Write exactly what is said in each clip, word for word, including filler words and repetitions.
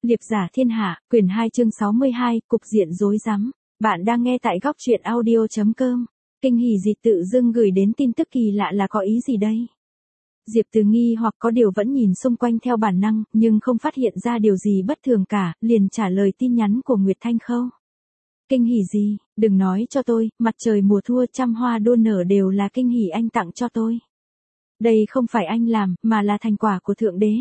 Liệp giả thiên hạ, quyển hai chương sáu mươi hai, cục diện rối rắm. Bạn đang nghe tại góc truyện audio chấm com. Kinh hỉ gì tự dưng gửi đến tin tức kỳ lạ là có ý gì đây? Diệp Từ nghi hoặc có điều vẫn nhìn xung quanh theo bản năng, nhưng không phát hiện ra điều gì bất thường cả, liền trả lời tin nhắn của Nguyệt Thanh Khâu. Kinh hỉ gì, đừng nói cho tôi, mặt trời mùa thua trăm hoa đua nở đều là kinh hỉ anh tặng cho tôi. Đây không phải anh làm, mà là thành quả của Thượng Đế.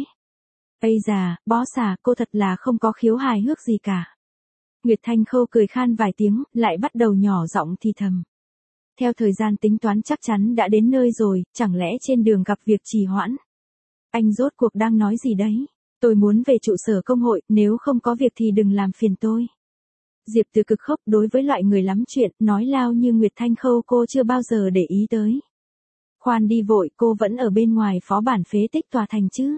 Ây già, bó xà, cô thật là không có khiếu hài hước gì cả. Nguyệt Thanh Khâu cười khan vài tiếng, lại bắt đầu nhỏ giọng thì thầm. Theo thời gian tính toán chắc chắn đã đến nơi rồi, chẳng lẽ trên đường gặp việc trì hoãn? Anh rốt cuộc đang nói gì đấy? Tôi muốn về trụ sở công hội, nếu không có việc thì đừng làm phiền tôi. Diệp Từ cực khốc đối với loại người lắm chuyện, nói lao như Nguyệt Thanh Khâu cô chưa bao giờ để ý tới. Khoan đi vội, cô vẫn ở bên ngoài phó bản phế tích tòa thành chứ?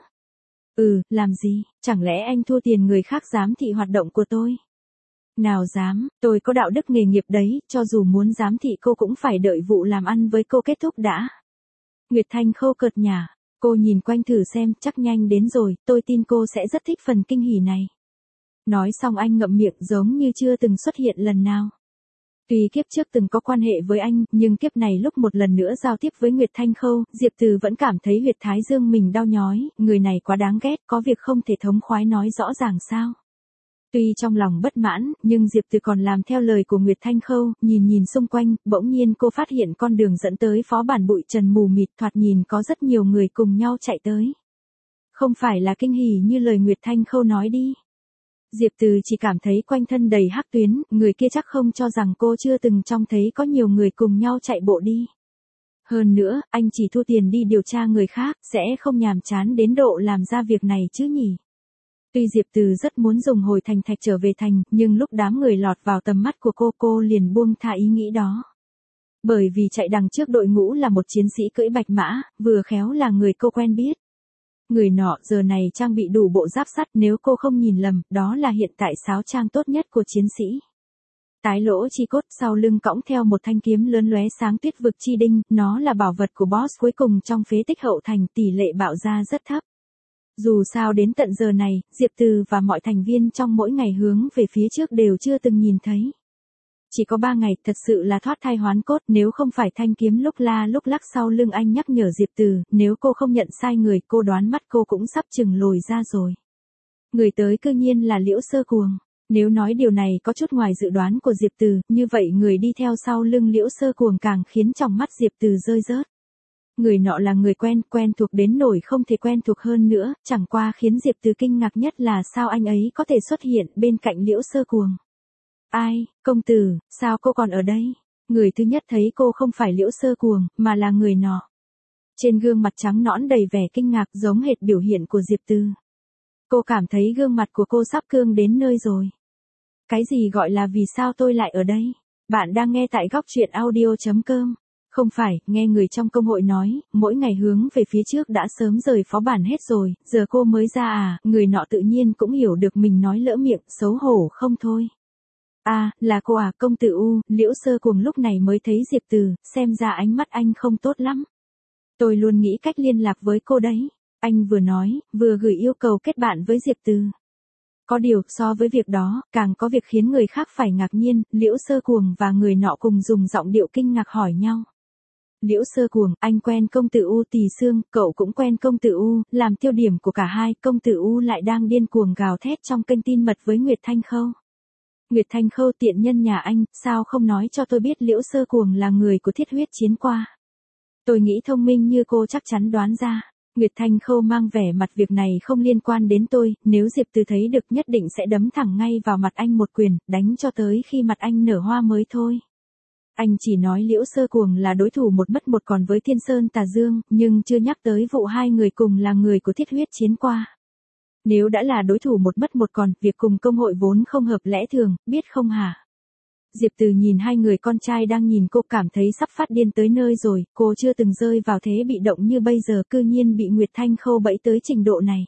Ừ, làm gì, chẳng lẽ anh thua tiền người khác giám thị hoạt động của tôi? Nào dám, tôi có đạo đức nghề nghiệp đấy, cho dù muốn giám thị cô cũng phải đợi vụ làm ăn với cô kết thúc đã. Nguyệt Thanh Khâu cợt nhả, cô nhìn quanh thử xem, chắc nhanh đến rồi, tôi tin cô sẽ rất thích phần kinh hỉ này. Nói xong anh ngậm miệng giống như chưa từng xuất hiện lần nào. Tuy kiếp trước từng có quan hệ với anh, nhưng kiếp này lúc một lần nữa giao tiếp với Nguyệt Thanh Khâu, Diệp Từ vẫn cảm thấy huyệt thái dương mình đau nhói, người này quá đáng ghét, có việc không thể thống khoái nói rõ ràng sao. Tuy trong lòng bất mãn, nhưng Diệp Từ còn làm theo lời của Nguyệt Thanh Khâu, nhìn nhìn xung quanh, bỗng nhiên cô phát hiện con đường dẫn tới phó bản bụi trần mù mịt, thoạt nhìn có rất nhiều người cùng nhau chạy tới. Không phải là kinh hỉ như lời Nguyệt Thanh Khâu nói đi. Diệp Từ chỉ cảm thấy quanh thân đầy hắc tuyến, người kia chắc không cho rằng cô chưa từng trông thấy có nhiều người cùng nhau chạy bộ đi. Hơn nữa, anh chỉ thu tiền đi điều tra người khác, sẽ không nhàm chán đến độ làm ra việc này chứ nhỉ. Tuy Diệp Từ rất muốn dùng hồi thành thạch trở về thành, nhưng lúc đám người lọt vào tầm mắt của cô, cô liền buông tha ý nghĩ đó. Bởi vì chạy đằng trước đội ngũ là một chiến sĩ cưỡi bạch mã, vừa khéo là người cô quen biết. Người nọ giờ này trang bị đủ bộ giáp sắt, nếu cô không nhìn lầm, đó là hiện tại sáo trang tốt nhất của chiến sĩ. Tái lỗ chi cốt, sau lưng cõng theo một thanh kiếm lớn lóe sáng tuyết vực chi đinh, nó là bảo vật của boss cuối cùng trong phế tích hậu thành, tỷ lệ bạo ra rất thấp. Dù sao đến tận giờ này, Diệp Từ và mọi thành viên trong mỗi ngày hướng về phía trước đều chưa từng nhìn thấy. Chỉ có ba ngày, thật sự là thoát thai hoán cốt, nếu không phải thanh kiếm lúc la lúc lắc sau lưng anh nhắc nhở Diệp Từ, nếu cô không nhận sai người, cô đoán mắt cô cũng sắp chừng lồi ra rồi. Người tới cư nhiên là Liễu Sơ Cuồng. Nếu nói điều này có chút ngoài dự đoán của Diệp Từ, như vậy người đi theo sau lưng Liễu Sơ Cuồng càng khiến trong mắt Diệp Từ rơi rớt. Người nọ là người quen, quen thuộc đến nỗi không thể quen thuộc hơn nữa, chẳng qua khiến Diệp Từ kinh ngạc nhất là sao anh ấy có thể xuất hiện bên cạnh Liễu Sơ Cuồng. Ai, công tử, sao cô còn ở đây? Người thứ nhất thấy cô không phải Liễu Sơ Cuồng, mà là người nọ. Trên gương mặt trắng nõn đầy vẻ kinh ngạc giống hệt biểu hiện của Diệp Từ. Cô cảm thấy gương mặt của cô sắp cương đến nơi rồi. Cái gì gọi là vì sao tôi lại ở đây? Bạn đang nghe tại góc truyện audio chấm com. Không phải, nghe người trong công hội nói, mỗi ngày hướng về phía trước đã sớm rời phó bản hết rồi, giờ cô mới ra à, người nọ tự nhiên cũng hiểu được mình nói lỡ miệng, xấu hổ không thôi. À, là cô à, công tử U, Liễu Sơ Cuồng lúc này mới thấy Diệp Từ, xem ra ánh mắt anh không tốt lắm. Tôi luôn nghĩ cách liên lạc với cô đấy. Anh vừa nói, vừa gửi yêu cầu kết bạn với Diệp Từ. Có điều, so với việc đó, càng có việc khiến người khác phải ngạc nhiên, Liễu Sơ Cuồng và người nọ cùng dùng giọng điệu kinh ngạc hỏi nhau. Liễu Sơ Cuồng, anh quen công tử U Tỳ Xương, cậu cũng quen công tử U, làm tiêu điểm của cả hai, công tử U lại đang điên cuồng gào thét trong kênh tin mật với Nguyệt Thanh Khâu. Nguyệt Thanh Khâu tiện nhân nhà anh, sao không nói cho tôi biết Liễu Sơ Cuồng là người của thiết huyết chiến qua. Tôi nghĩ thông minh như cô chắc chắn đoán ra. Nguyệt Thanh Khâu mang vẻ mặt việc này không liên quan đến tôi, nếu Diệp Từ thấy được nhất định sẽ đấm thẳng ngay vào mặt anh một quyền, đánh cho tới khi mặt anh nở hoa mới thôi. Anh chỉ nói Liễu Sơ Cuồng là đối thủ một mất một còn với Thiên Sơn Tà Dương, nhưng chưa nhắc tới vụ hai người cùng là người của thiết huyết chiến qua. Nếu đã là đối thủ một mất một còn, việc cùng công hội vốn không hợp lẽ thường, biết không hả? Diệp Từ nhìn hai người con trai đang nhìn cô cảm thấy sắp phát điên tới nơi rồi, cô chưa từng rơi vào thế bị động như bây giờ, cư nhiên bị Nguyệt Thanh Khâu bẫy tới trình độ này.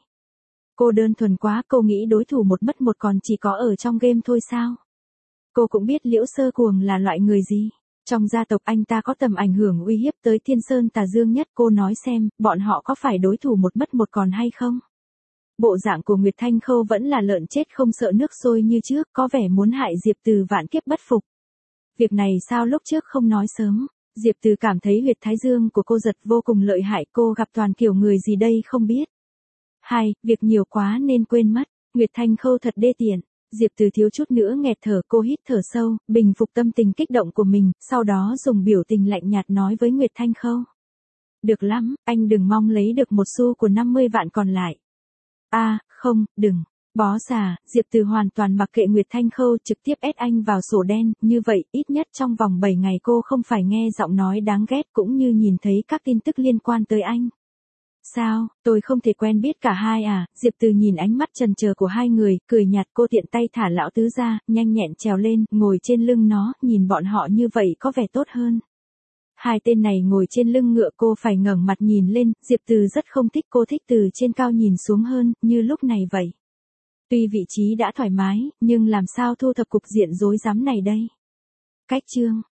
Cô đơn thuần quá, cô nghĩ đối thủ một mất một còn chỉ có ở trong game thôi sao? Cô cũng biết Liễu Sơ Cuồng là loại người gì. Trong gia tộc anh ta có tầm ảnh hưởng uy hiếp tới Thiên Sơn Tà Dương nhất, cô nói xem, bọn họ có phải đối thủ một mất một còn hay không? Bộ dạng của Nguyệt Thanh Khâu vẫn là lợn chết không sợ nước sôi như trước, có vẻ muốn hại Diệp Từ vạn kiếp bất phục. Việc này sao lúc trước không nói sớm? Diệp Từ cảm thấy huyệt thái dương của cô giật vô cùng lợi hại, cô gặp toàn kiểu người gì đây không biết. Hai, việc nhiều quá nên quên mất, Nguyệt Thanh Khâu thật đê tiện. Diệp Từ thiếu chút nữa nghẹt thở, cô hít thở sâu, bình phục tâm tình kích động của mình, sau đó dùng biểu tình lạnh nhạt nói với Nguyệt Thanh Khâu. Được lắm, anh đừng mong lấy được một xu của năm mươi vạn còn lại. A, à, không, đừng. Bó xà, Diệp Từ hoàn toàn mặc kệ Nguyệt Thanh Khâu, trực tiếp ép anh vào sổ đen, như vậy, ít nhất trong vòng bảy ngày cô không phải nghe giọng nói đáng ghét cũng như nhìn thấy các tin tức liên quan tới anh. Sao, tôi không thể quen biết cả hai à? Diệp Từ nhìn ánh mắt trần chờ của hai người, cười nhạt, cô tiện tay thả lão tứ ra, nhanh nhẹn trèo lên, ngồi trên lưng nó, nhìn bọn họ như vậy có vẻ tốt hơn. Hai tên này ngồi trên lưng ngựa, cô phải ngẩng mặt nhìn lên, Diệp Từ rất không thích, cô thích từ trên cao nhìn xuống hơn, như lúc này vậy. Tuy vị trí đã thoải mái, nhưng làm sao thu thập cục diện rối rắm này đây? Cách chương